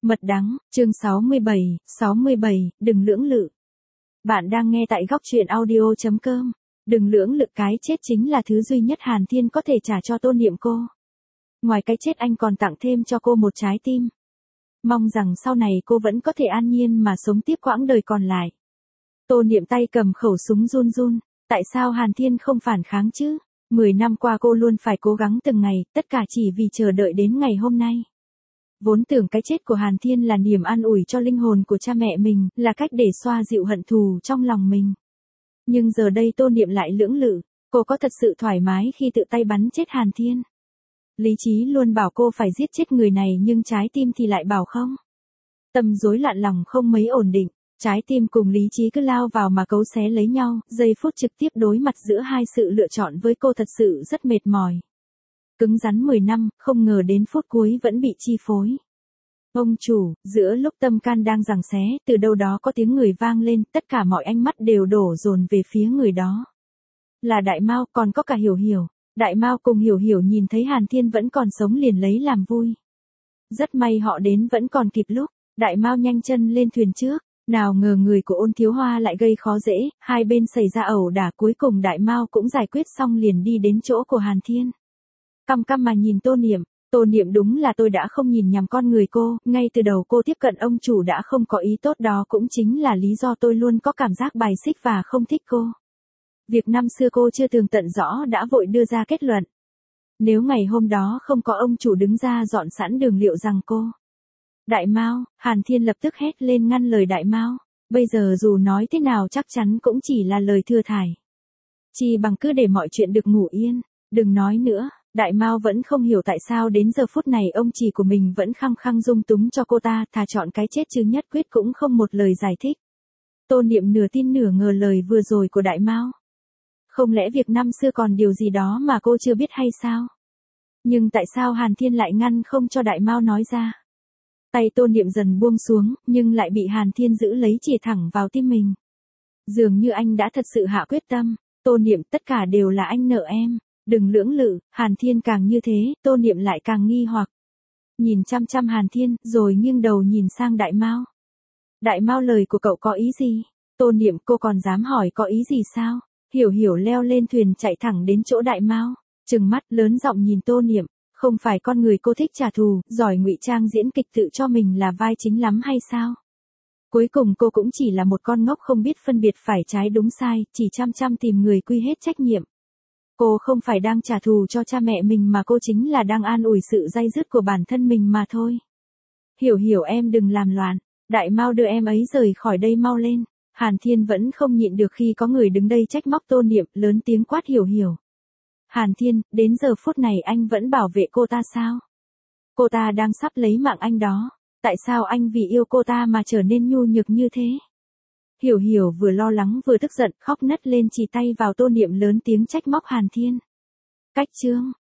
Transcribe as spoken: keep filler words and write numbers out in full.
Mật đắng, chương sáu mươi bảy, sáu mươi bảy, đừng lưỡng lự. Bạn đang nghe tại góc truyện audio chấm com. Đừng lưỡng lự, cái chết chính là thứ duy nhất Hàn Thiên có thể trả cho Tô Niệm cô. Ngoài cái chết anh còn tặng thêm cho cô một trái tim. Mong rằng sau này cô vẫn có thể an nhiên mà sống tiếp quãng đời còn lại. Tô Niệm tay cầm khẩu súng run run, tại sao Hàn Thiên không phản kháng chứ? Mười năm qua cô luôn phải cố gắng từng ngày, tất cả chỉ vì chờ đợi đến ngày hôm nay. Vốn tưởng cái chết của Hàn Thiên là niềm an ủi cho linh hồn của cha mẹ mình, là cách để xoa dịu hận thù trong lòng mình. Nhưng giờ đây Tô Niệm lại lưỡng lự, cô có thật sự thoải mái khi tự tay bắn chết Hàn Thiên? Lý trí luôn bảo cô phải giết chết người này nhưng trái tim thì lại bảo không. Tâm rối loạn, lòng không mấy ổn định, trái tim cùng lý trí cứ lao vào mà cấu xé lấy nhau, giây phút trực tiếp đối mặt giữa hai sự lựa chọn với cô thật sự rất mệt mỏi. Cứng rắn mười năm, không ngờ đến phút cuối vẫn bị chi phối. Ông chủ, giữa lúc tâm can đang giằng xé, từ đâu đó có tiếng người vang lên, tất cả mọi ánh mắt đều đổ dồn về phía người đó. Là Đại Mao, còn có cả Hiểu Hiểu. Đại Mao cùng Hiểu Hiểu nhìn thấy Hàn Thiên vẫn còn sống liền lấy làm vui. Rất may họ đến vẫn còn kịp lúc, Đại Mao nhanh chân lên thuyền trước, nào ngờ người của Ôn Thiếu Hoa lại gây khó dễ, hai bên xảy ra ẩu đả, cuối cùng Đại Mao cũng giải quyết xong liền đi đến chỗ của Hàn Thiên. Căm căm mà nhìn Tô Niệm, Tô Niệm, đúng là tôi đã không nhìn nhầm con người cô, ngay từ đầu cô tiếp cận ông chủ đã không có ý tốt, đó cũng chính là lý do tôi luôn có cảm giác bài xích và không thích cô. Việc năm xưa cô chưa tường tận rõ đã vội đưa ra kết luận. Nếu ngày hôm đó không có ông chủ đứng ra dọn sẵn đường, liệu rằng cô... Đại Mao, Hàn Thiên lập tức hét lên ngăn lời Đại Mao, bây giờ dù nói thế nào chắc chắn cũng chỉ là lời thừa thải. Chỉ bằng cứ để mọi chuyện được ngủ yên, đừng nói nữa. Đại Mao vẫn không hiểu tại sao đến giờ phút này ông chỉ của mình vẫn khăng khăng dung túng cho cô ta, thà chọn cái chết chứ nhất quyết cũng không một lời giải thích. Tô Niệm nửa tin nửa ngờ lời vừa rồi của Đại Mao. Không lẽ việc năm xưa còn điều gì đó mà cô chưa biết hay sao? Nhưng tại sao Hàn Thiên lại ngăn không cho Đại Mao nói ra? Tay Tô Niệm dần buông xuống, nhưng lại bị Hàn Thiên giữ lấy chìa thẳng vào tim mình. Dường như anh đã thật sự hạ quyết tâm. Tô Niệm, tất cả đều là anh nợ em. Đừng lưỡng lự. Hàn Thiên càng như thế, Tô Niệm lại càng nghi hoặc. Nhìn chăm chăm Hàn Thiên, rồi nghiêng đầu nhìn sang Đại Mao. Đại Mao, lời của cậu có ý gì? Tô Niệm, cô còn dám hỏi có ý gì sao? Hiểu Hiểu leo lên thuyền chạy thẳng đến chỗ Đại Mao, trừng mắt lớn giọng nhìn Tô Niệm, không phải con người cô thích trả thù, giỏi ngụy trang diễn kịch tự cho mình là vai chính lắm hay sao? Cuối cùng cô cũng chỉ là một con ngốc không biết phân biệt phải trái đúng sai, chỉ chăm chăm tìm người quy hết trách nhiệm. Cô không phải đang trả thù cho cha mẹ mình mà cô chính là đang an ủi sự day dứt của bản thân mình mà thôi. Hiểu Hiểu, em đừng làm loạn, Đại Mao đưa em ấy rời khỏi đây mau lên. Hàn Thiên vẫn không nhịn được khi có người đứng đây trách móc Tô Niệm, lớn tiếng quát Hiểu Hiểu. Hàn Thiên, đến giờ phút này anh vẫn bảo vệ cô ta sao? Cô ta đang sắp lấy mạng anh đó, tại sao anh vì yêu cô ta mà trở nên nhu nhược như thế? Hiểu Hiểu vừa lo lắng vừa tức giận, khóc nấc lên, chỉ tay vào Tô Niệm lớn tiếng trách móc Hàn Thiên. Cách chương,